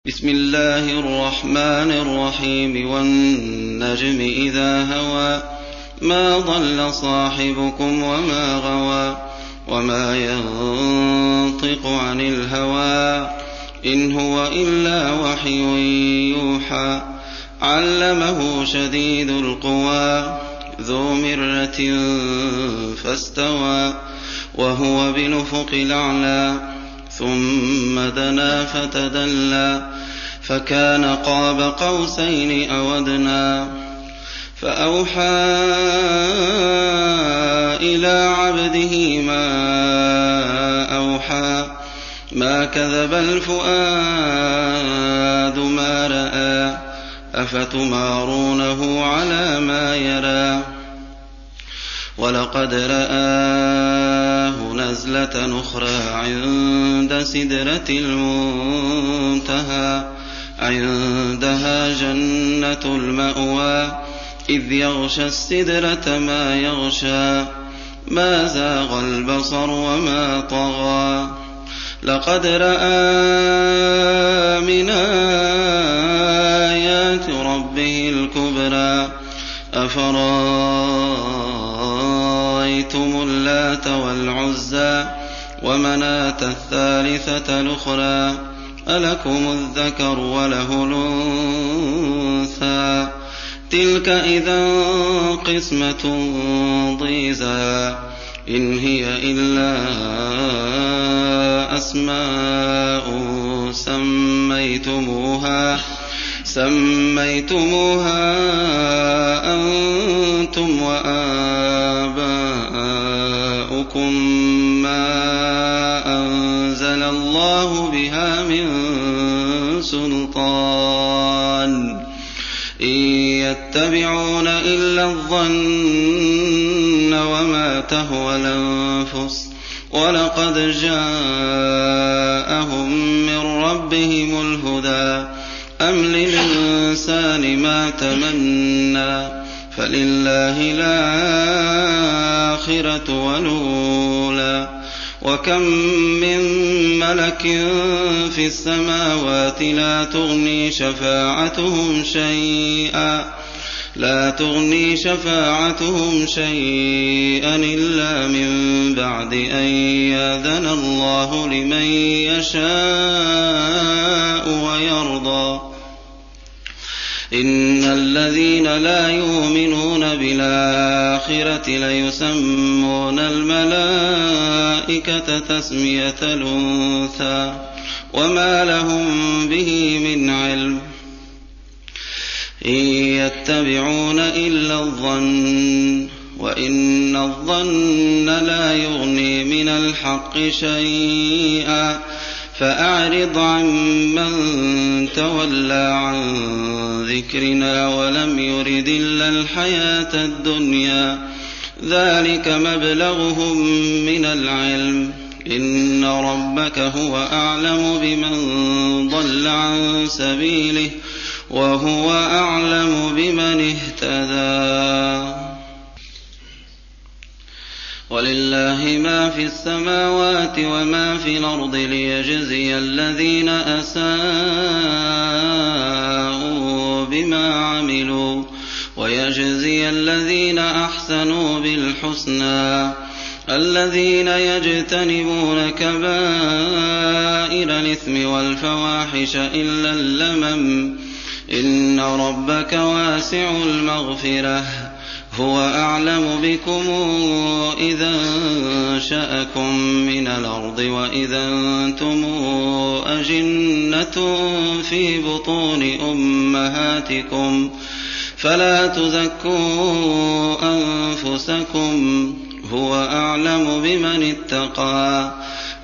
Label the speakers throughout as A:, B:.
A: بسم الله الرحمن الرحيم والنجم إذا هوى ما ضل صاحبكم وما غوى وما ينطق عن الهوى إن هو إلا وحي يوحى علمه شديد القوى ذو مرة فاستوى وهو بالأفق الأعلى ثم دنا فتدلى فكان قاب قوسين أو أدنى فأوحى إلى عبده ما أوحى ما كذب الفؤاد ما رأى أفتمارونه على ما يرى ولقد رآه نزلة أخرى عند سدرة المنتهى عندها جنة المأوى إذ يغشى السدرة ما يغشى ما زاغ البصر وما طغى لقد رأى من آيات ربه الكبرى أفرأيتم اللات والعزى ومناة الثالثة الأخرى ألكم الذكر وله الأنثى تلك إذا قسمة ضيزى إن هي إلا أسماء سميتموها أنتم وآباؤكم ما أنزل الله بها من سلطان إن يتبعون إلا الظن وما تهوى الأنفس ولقد جاءهم من ربهم الهدى أم للإنسان ما تمنى فلله الآخرة والأولى وكم من ملك في السماوات لا تغني شفاعتهم شيئا إلا من بعد أن يأذن الله لمن يشاء ويرضى إن الذين لا يؤمنون بالآخرة ليسمون الملائكة تسمية الأنثى وما لهم به من علم إن يتبعون إلا الظن وإن الظن لا يغني من الحق شيئا فأعرض عن من تولى عن ذكرنا ولم يرد إلا الحياة الدنيا ذلك مبلغهم من العلم إن ربك هو أعلم بمن ضل عن سبيله وهو أعلم بمن اهتدى ولله ما في السماوات وما في الأرض ليجزي الذين أساءوا بما عملوا ويجزي الذين أحسنوا بالحسنى الذين يجتنبون كبائر الإثم والفواحش إلا اللمم إن ربك واسع المغفرة هو أعلم بكم إذا أنشأكم من الأرض وإذا أنتم أجنة في بطون أمهاتكم فلا تزكوا أنفسكم هو أعلم بمن اتقى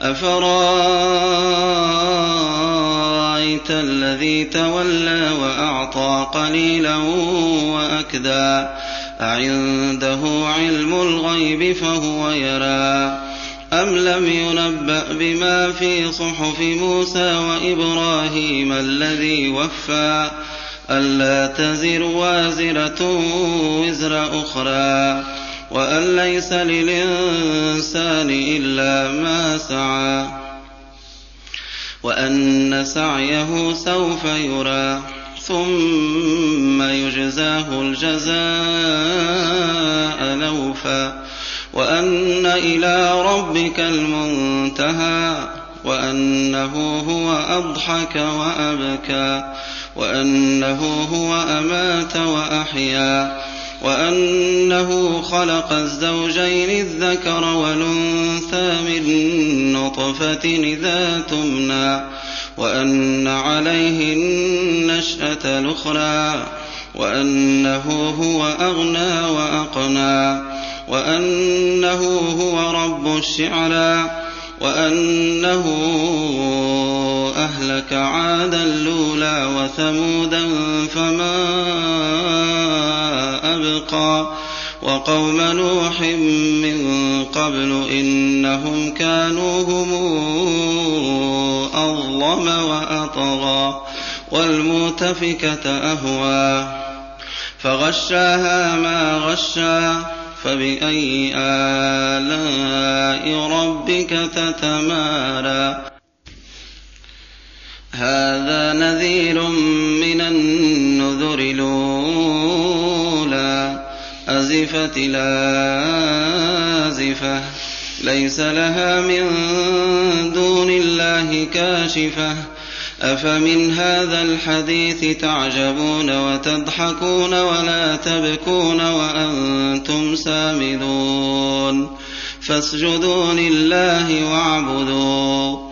A: أفرأيت الذي تولى وأعطى قليلا وأكدى أعنده علم الغيب فهو يرى أم لم ينبأ بما في صحف موسى وإبراهيم الذي وفى ألا تزر وازرة وزر أخرى وأن ليس للإنسان إلا ما سعى وأن سعيه سوف يرى ثم يجزاه الجزاء الأوفى وأن إلى ربك المنتهى وأنه هو أضحك وأبكى وأنه هو أمات وأحيا وأنه خلق الزوجين الذكر والأنثى من نطفة إذا تمنى وأن عليه النشأة الأخرى وأنه هو أغنى وأقنى وأنه هو رب الشعرى وأنه أهلك عادا الأولى وثمودا فما أبقى وقوم نوح من قبل إنهم كانوا هم أظلم وأطغى والمؤتفكة أهوى فغشاها ما غشى فبأي آلاء ربك تتمارى هذا نذير من النذر الأولى أزفت الآزفة ليس لها من دون الله كاشفة أفمن هذا الحديث تعجبون وتضحكون ولا تبكون وأنتم سامدون فاسجدوا لله واعبدوا